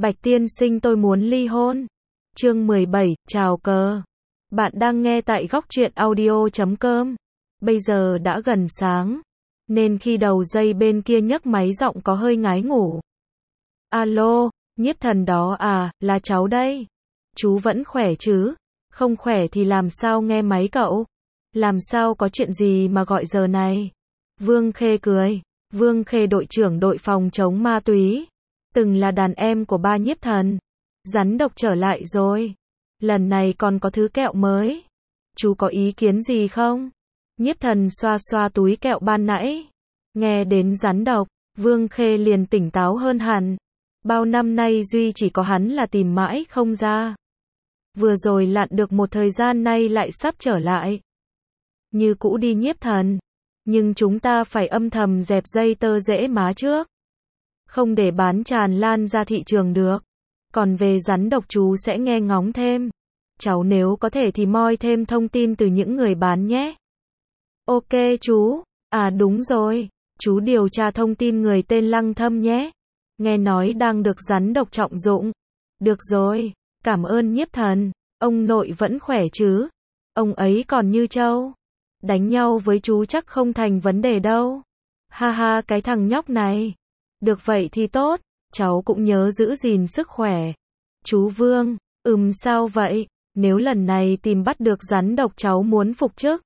Bạch tiên sinh tôi muốn ly hôn. Chương 17, chào cờ. Bạn đang nghe tại góc truyện audio.com. Bây giờ đã gần sáng, nên khi đầu dây bên kia nhấc máy giọng có hơi ngái ngủ. Alo, Nhiếp Thần đó à, là cháu đây. Chú vẫn khỏe chứ? Không khỏe thì làm sao nghe máy cậu? Làm sao có chuyện gì mà gọi giờ này? Vương Khê cười. Vương Khê đội trưởng đội phòng chống ma túy. Từng là đàn em của ba Nhiếp Thần. Rắn độc trở lại rồi. Lần này còn có thứ kẹo mới. Chú có ý kiến gì không? Nhiếp Thần xoa xoa túi kẹo ban nãy. Nghe đến rắn độc, Vương Khê liền tỉnh táo hơn hẳn. Bao năm nay duy chỉ có hắn là tìm mãi không ra. Vừa rồi lặn được một thời gian nay lại sắp trở lại. Như cũ đi Nhiếp Thần. Nhưng chúng ta phải âm thầm dẹp dây tơ rễ má trước. Không để bán tràn lan ra thị trường được. Còn về rắn độc chú sẽ nghe ngóng thêm. Cháu nếu có thể thì moi thêm thông tin từ những người bán nhé. Ok chú. À đúng rồi. Chú điều tra thông tin người tên Lăng Thâm nhé. Nghe nói đang được rắn độc trọng dụng. Được rồi. Cảm ơn Nhiếp Thần. Ông nội vẫn khỏe chứ? Ông ấy còn như trâu. Đánh nhau với chú chắc không thành vấn đề đâu. Ha ha cái thằng nhóc này. Được vậy thì tốt. Cháu cũng nhớ giữ gìn sức khỏe. Chú Vương. Sao vậy? Nếu lần này tìm bắt được rắn độc cháu muốn phục chức.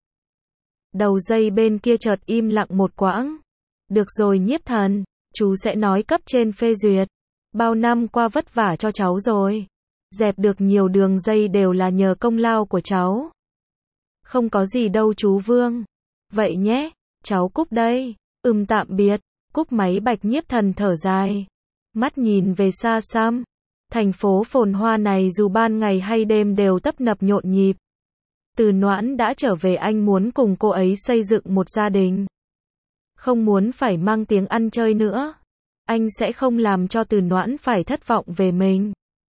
Đầu dây bên kia chợt im lặng một quãng. Được rồi Nhiếp Thần. Chú sẽ nói cấp trên phê duyệt. Bao năm qua vất vả cho cháu rồi. Dẹp được nhiều đường dây đều là nhờ công lao của cháu. Không có gì đâu chú Vương. Vậy nhé. Cháu cúp đây. Tạm biệt. Cúp máy Bạch Nhiếp Thần thở dài. Mắt nhìn về xa xăm. Thành phố phồn hoa này dù ban ngày hay đêm đều tấp nập nhộn nhịp. Từ Noãn đã trở về, anh muốn cùng cô ấy xây dựng một gia đình. Không muốn phải mang tiếng ăn chơi nữa. Anh sẽ không làm cho Từ Noãn phải thất vọng về mình.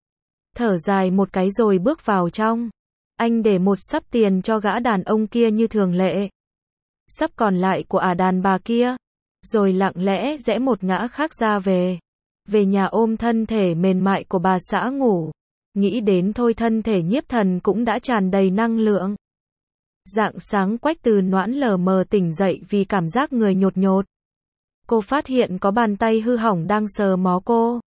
Thở dài một cái rồi bước vào trong. Anh để một xấp tiền cho gã đàn ông kia như thường lệ. Xấp còn lại của đàn bà kia. Rồi lặng lẽ rẽ một ngã khác ra về. Về nhà ôm thân thể mềm mại của bà xã ngủ. Nghĩ đến thôi thân thể Nhiếp Thần cũng đã tràn đầy năng lượng. Rạng sáng Quách Từ Noãn lờ mờ tỉnh dậy vì cảm giác người nhột nhột. Cô phát hiện có bàn tay hư hỏng đang sờ mó cô.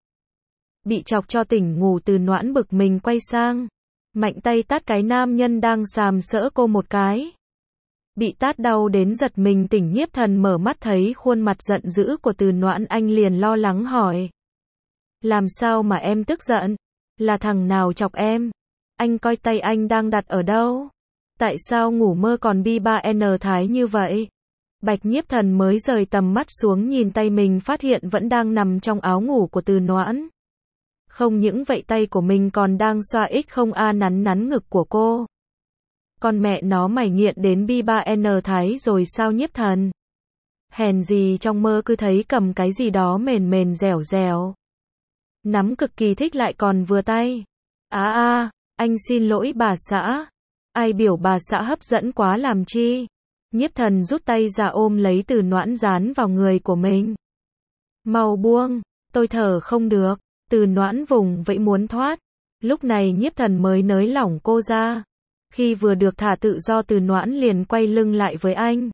Bị chọc cho tỉnh ngủ, Từ Noãn bực mình quay sang. Mạnh tay tát cái nam nhân đang sàm sỡ cô một cái. Bị tát đau đến giật mình tỉnh, Nhiếp Thần mở mắt thấy khuôn mặt giận dữ của Từ Noãn, anh liền lo lắng hỏi. Làm sao mà em tức giận? Là thằng nào chọc em? Anh coi tay anh đang đặt ở đâu? Tại sao ngủ mơ còn bi ba n thái như vậy? Bạch Nhiếp Thần mới rời tầm mắt xuống nhìn tay mình, phát hiện vẫn đang nằm trong áo ngủ của Từ Noãn. Không những vậy tay của mình còn đang xoa nắn nắn ngực của cô. Con mẹ nó, mày nghiện đến bi ba n thái rồi sao Nhiếp Thần? Hèn gì trong mơ cứ thấy cầm cái gì đó mềm mềm dẻo dẻo. Nắm cực kỳ thích lại còn vừa tay. Anh xin lỗi bà xã. Ai biểu bà xã hấp dẫn quá làm chi? Nhiếp Thần rút tay ra ôm lấy Từ Noãn dán vào người của mình. Mau buông, tôi thở không được. Từ Noãn vùng vẫy muốn thoát. Lúc này Nhiếp Thần mới nới lỏng cô ra. Khi vừa được thả tự do, Từ Noãn liền quay lưng lại với anh.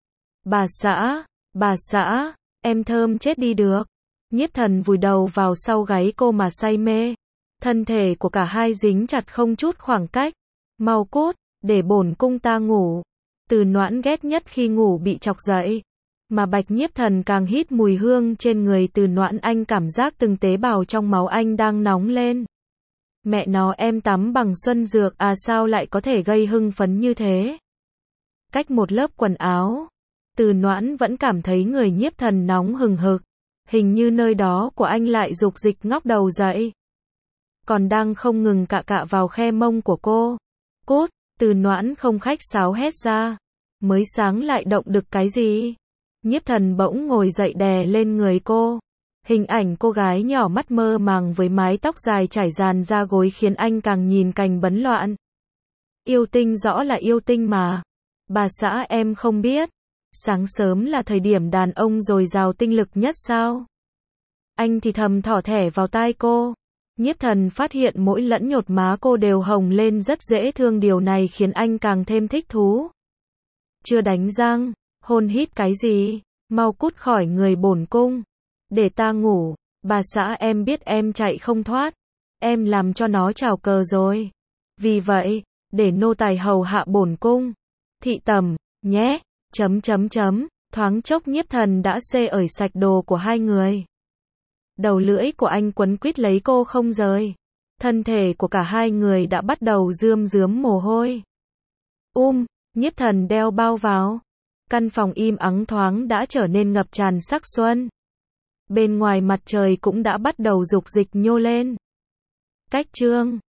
Bà xã, em thơm chết đi được. Nhiếp Thần vùi đầu vào sau gáy cô mà say mê. Thân thể của cả hai dính chặt không chút khoảng cách. Mau cút, để bổn cung ta ngủ. Từ Noãn ghét nhất khi ngủ bị chọc dậy. Mà Bạch Nhiếp Thần càng hít mùi hương trên người Từ Noãn, anh cảm giác từng tế bào trong máu anh đang nóng lên. Mẹ nó, em tắm bằng xuân dược sao lại có thể gây hưng phấn như thế? Cách một lớp quần áo, Từ Noãn vẫn cảm thấy người Nhiếp Thần nóng hừng hực. Hình như nơi đó của anh lại dục dịch ngóc đầu dậy. Còn đang không ngừng cạ vào khe mông của cô. Cút, Từ Noãn không khách sáo hét ra. Mới sáng lại động đực cái gì? Nhiếp Thần bỗng ngồi dậy đè lên người cô. Hình ảnh cô gái nhỏ mắt mơ màng với mái tóc dài trải dàn ra gối khiến anh càng nhìn càng bấn loạn. Yêu tinh rõ là yêu tinh mà. Bà xã em không biết. Sáng sớm là thời điểm đàn ông dồi dào tinh lực nhất sao? Anh thì thầm thỏ thẻ vào tai cô. Nhiếp Thần phát hiện mỗi lẫn nhột má cô đều hồng lên rất dễ thương, điều này khiến anh càng thêm thích thú. Chưa đánh răng, hôn hít cái gì, mau cút khỏi người bổn cung, để ta ngủ, bà xã em biết em chạy không thoát, em làm cho nó trào cờ rồi. Vì vậy, để nô tài hầu hạ bổn cung, thị tẩm, nhé, thoáng chốc Nhiếp Thần đã xê ởi sạch đồ của hai người. Đầu lưỡi của anh quấn quýt lấy cô không rời. Thân thể của cả hai người đã bắt đầu rươm rớm mồ hôi. Nhiếp Thần đeo bao vào. Căn phòng im ắng thoáng đã trở nên ngập tràn sắc xuân. Bên ngoài mặt trời cũng đã bắt đầu rục dịch nhô lên. Cách chương